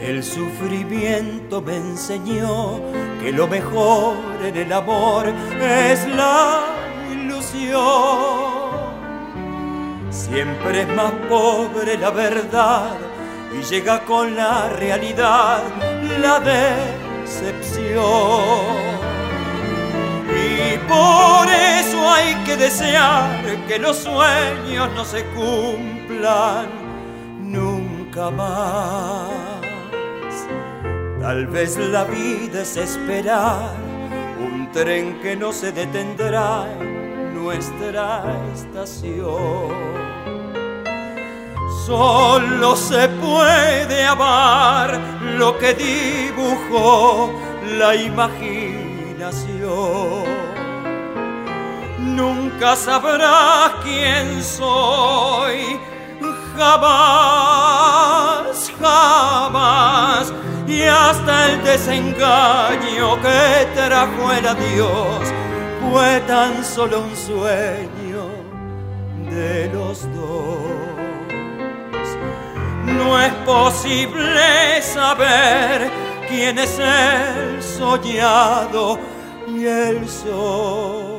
El sufrimiento me enseñó que lo mejor en el amor es la ilusión. Siempre es más pobre la verdad y llega con la realidad la decepción. Y por eso hay que desear que los sueños no se cumplan nunca más. Tal vez la vida es esperar un tren que no se detendrá en nuestra estación. Solo se puede amar lo que dibujó la imaginación. Nunca sabrás quién soy, jamás, jamás. Y hasta el desengaño que trajo el adiós fue tan solo un sueño de los dos. No es posible saber quién es el soñado y el sol.